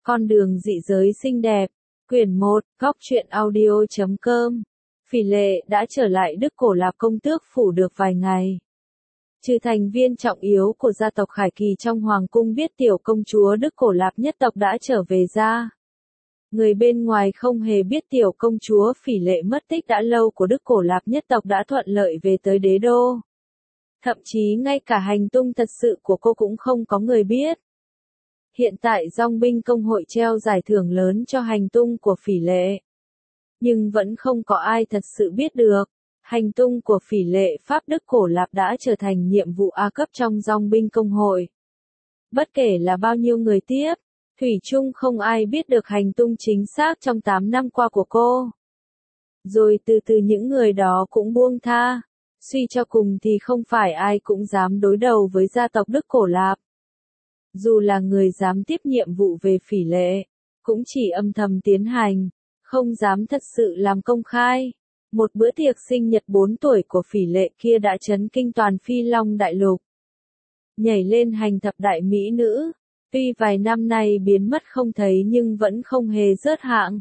Con đường dị giới xinh đẹp, quyển 1, góc truyện audio.com. Phỉ Lệ đã trở lại Đức Cổ Lạp công tước phủ được vài ngày. Trừ thành viên trọng yếu của gia tộc Khải Kỳ trong Hoàng cung biết tiểu công chúa Đức Cổ Lạp nhất tộc đã trở về ra. Người bên ngoài không hề biết tiểu công chúa Phỉ Lệ mất tích đã lâu của Đức Cổ Lạp nhất tộc đã thuận lợi về tới đế đô. Thậm chí ngay cả hành tung thật sự của cô cũng không có người biết. Hiện tại Dong binh công hội treo giải thưởng lớn cho hành tung của Phỉ Lệ. Nhưng vẫn không có ai thật sự biết được. Hành tung của Phỉ Lệ Pháp Đức Cổ Lạp đã trở thành nhiệm vụ A cấp trong Dong binh công hội. Bất kể là bao nhiêu người tiếp, thủy chung không ai biết được hành tung chính xác trong 8 năm qua của cô. Rồi từ từ những người đó cũng buông tha. Suy cho cùng thì không phải ai cũng dám đối đầu với gia tộc Đức Cổ Lạp. Dù là người dám tiếp nhiệm vụ về Phỉ Lệ, cũng chỉ âm thầm tiến hành, không dám thật sự làm công khai. Một bữa tiệc sinh nhật 4 tuổi của Phỉ Lệ kia đã chấn kinh toàn Phi Long Đại Lục. Nhảy lên hành thập đại mỹ nữ, tuy vài năm nay biến mất không thấy nhưng vẫn không hề rớt hạng.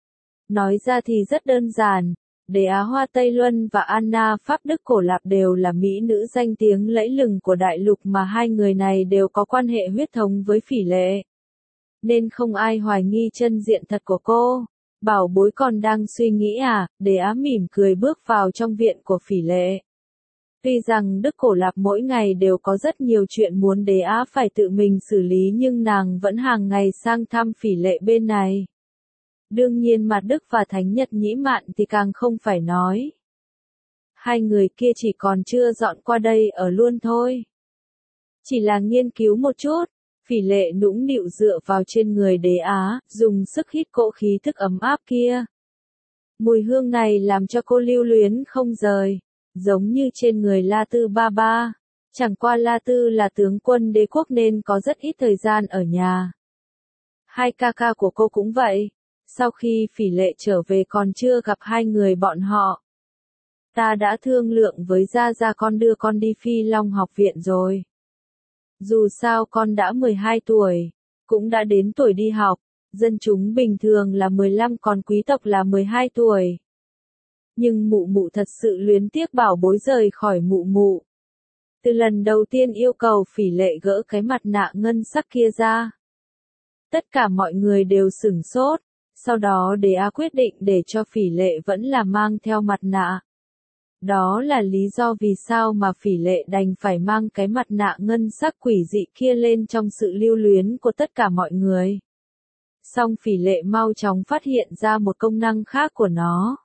Nói ra thì rất đơn giản, Đế Á Hoa Tây Luân và Anna Pháp Đức Cổ Lạp đều là mỹ nữ danh tiếng lẫy lừng của đại lục mà hai người này đều có quan hệ huyết thống với Phỉ Lệ. Nên không ai hoài nghi chân diện thật của cô. Bảo bối còn đang suy nghĩ à, Đế Á mỉm cười bước vào trong viện của Phỉ Lệ. Tuy rằng Đức Cổ Lạp mỗi ngày đều có rất nhiều chuyện muốn Đế Á phải tự mình xử lý nhưng nàng vẫn hàng ngày sang thăm Phỉ Lệ bên này. Đương nhiên Mạt Đức và Thánh Nhật Nhĩ Mạn thì càng không phải nói. Hai người kia chỉ còn chưa dọn qua đây ở luôn thôi. Chỉ là nghiên cứu một chút, Phỉ Lệ nũng nịu dựa vào trên người Đế Á, dùng sức hít cỗ khí thức ấm áp kia. Mùi hương này làm cho cô lưu luyến không rời, giống như trên người La Tư Ba Ba. Chẳng qua La Tư là tướng quân đế quốc nên có rất ít thời gian ở nhà. Hai ca ca của cô cũng vậy. Sau khi Phỉ Lệ trở về còn chưa gặp hai người bọn họ. Ta đã thương lượng với Gia Gia con đưa con đi Phi Long học viện rồi. Dù sao con đã 12 tuổi, cũng đã đến tuổi đi học, dân chúng bình thường là 15 còn quý tộc là 12 tuổi. Nhưng mụ mụ thật sự luyến tiếc bảo bối rời khỏi mụ mụ. Từ lần đầu tiên yêu cầu Phỉ Lệ gỡ cái mặt nạ ngân sắc kia ra. Tất cả mọi người đều sửng sốt. Sau đó Đế Á quyết định để cho Phỉ Lệ vẫn là mang theo mặt nạ. Đó là lý do vì sao mà Phỉ Lệ đành phải mang cái mặt nạ ngân sắc quỷ dị kia lên trong sự lưu luyến của tất cả mọi người. Song Phỉ Lệ mau chóng phát hiện ra một công năng khác của nó.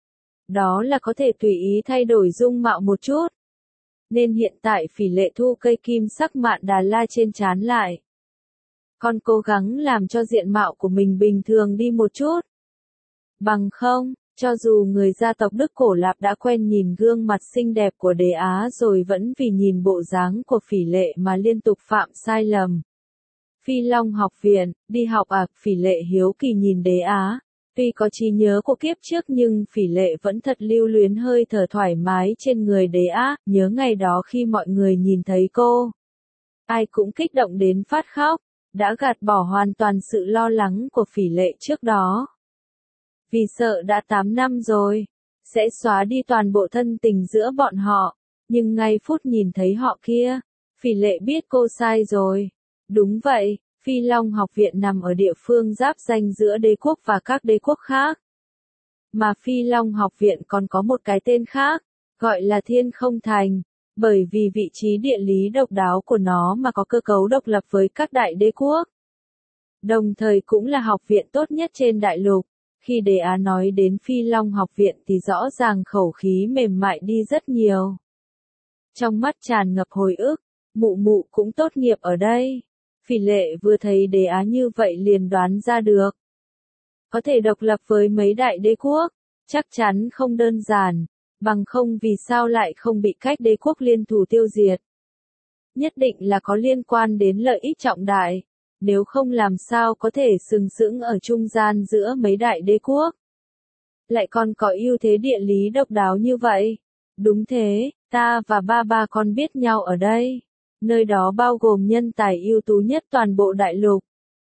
Đó là có thể tùy ý thay đổi dung mạo một chút. Nên hiện tại Phỉ Lệ thu cây kim sắc mạn Đà La trên trán lại. Con cố gắng làm cho diện mạo của mình bình thường đi một chút. Bằng không, cho dù người gia tộc Đức Cổ Lạp đã quen nhìn gương mặt xinh đẹp của Đế Á rồi vẫn vì nhìn bộ dáng của Phỉ Lệ mà liên tục phạm sai lầm. Phi Long học viện, đi học à, Phỉ Lệ hiếu kỳ nhìn Đế Á. Tuy có trí nhớ của kiếp trước nhưng Phỉ Lệ vẫn thật lưu luyến hơi thở thoải mái trên người Đế Á, nhớ ngày đó khi mọi người nhìn thấy cô. Ai cũng kích động đến phát khóc. Đã gạt bỏ hoàn toàn sự lo lắng của Phỉ Lệ trước đó. Vì sợ đã 8 năm rồi, sẽ xóa đi toàn bộ thân tình giữa bọn họ, nhưng ngay phút nhìn thấy họ kia, Phỉ Lệ biết cô sai rồi. Đúng vậy, Phi Long học viện nằm ở địa phương giáp ranh giữa đế quốc và các đế quốc khác. Mà Phi Long học viện còn có một cái tên khác, gọi là Thiên Không Thành. Bởi vì vị trí địa lý độc đáo của nó mà có cơ cấu độc lập với các đại đế quốc. Đồng thời cũng là học viện tốt nhất trên đại lục. Khi Đế Á nói đến Phi Long học viện thì rõ ràng khẩu khí mềm mại đi rất nhiều. Trong mắt tràn ngập hồi ức, mụ mụ cũng tốt nghiệp ở đây. Phỉ Lệ vừa thấy Đế Á như vậy liền đoán ra được. Có thể độc lập với mấy đại đế quốc, chắc chắn không đơn giản. Bằng không vì sao lại không bị các đế quốc liên thủ tiêu diệt. Nhất định là có liên quan đến lợi ích trọng đại, nếu không làm sao có thể sừng sững ở trung gian giữa mấy đại đế quốc. Lại còn có ưu thế địa lý độc đáo như vậy. Đúng thế, ta và ba con biết nhau ở đây. Nơi đó bao gồm nhân tài ưu tú nhất toàn bộ đại lục.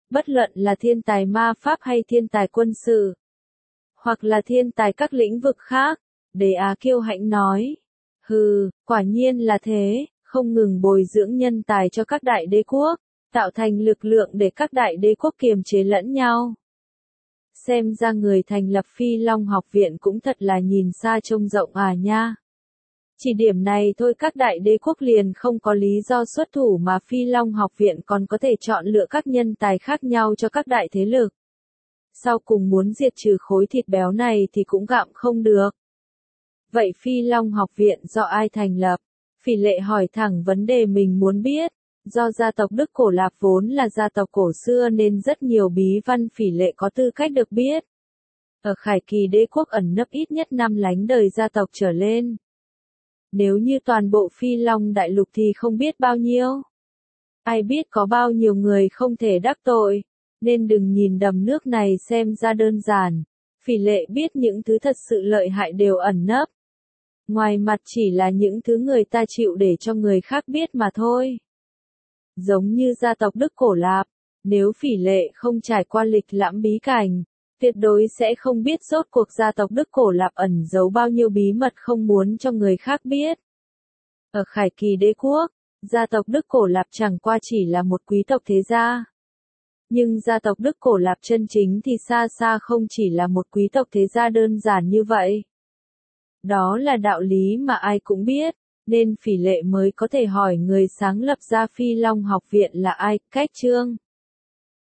Bất luận là thiên tài ma pháp hay thiên tài quân sự, hoặc là thiên tài các lĩnh vực khác, Đế Á kiêu hãnh nói. Hừ, quả nhiên là thế, không ngừng bồi dưỡng nhân tài cho các đại đế quốc, tạo thành lực lượng để các đại đế quốc kiềm chế lẫn nhau. Xem ra người thành lập Phi Long học viện cũng thật là nhìn xa trông rộng à nha. Chỉ điểm này thôi các đại đế quốc liền không có lý do xuất thủ mà Phi Long học viện còn có thể chọn lựa các nhân tài khác nhau cho các đại thế lực. Sau cùng muốn diệt trừ khối thịt béo này thì cũng gặm không được. Vậy Phi Long học viện do ai thành lập? Phỉ Lệ hỏi thẳng vấn đề mình muốn biết. Do gia tộc Đức Cổ Lạp vốn là gia tộc cổ xưa nên rất nhiều bí văn Phỉ Lệ có tư cách được biết. Ở Khải Kỳ đế quốc ẩn nấp ít nhất 5 lánh đời gia tộc trở lên. Nếu như toàn bộ Phi Long đại lục thì không biết bao nhiêu. Ai biết có bao nhiêu người không thể đắc tội, nên đừng nhìn đầm nước này xem ra đơn giản. Phỉ Lệ biết những thứ thật sự lợi hại đều ẩn nấp. Ngoài mặt chỉ là những thứ người ta chịu để cho người khác biết mà thôi. Giống như gia tộc Đức Cổ Lạp, nếu Phỉ Lệ không trải qua lịch lãm bí cảnh, tuyệt đối sẽ không biết rốt cuộc gia tộc Đức Cổ Lạp ẩn giấu bao nhiêu bí mật không muốn cho người khác biết. Ở Khải Kỳ đế quốc, gia tộc Đức Cổ Lạp chẳng qua chỉ là một quý tộc thế gia. Nhưng gia tộc Đức Cổ Lạp chân chính thì xa xa không chỉ là một quý tộc thế gia đơn giản như vậy. Đó là đạo lý mà ai cũng biết, nên Phỉ Lệ mới có thể hỏi người sáng lập ra Phi Long học viện là ai, Cách Trương.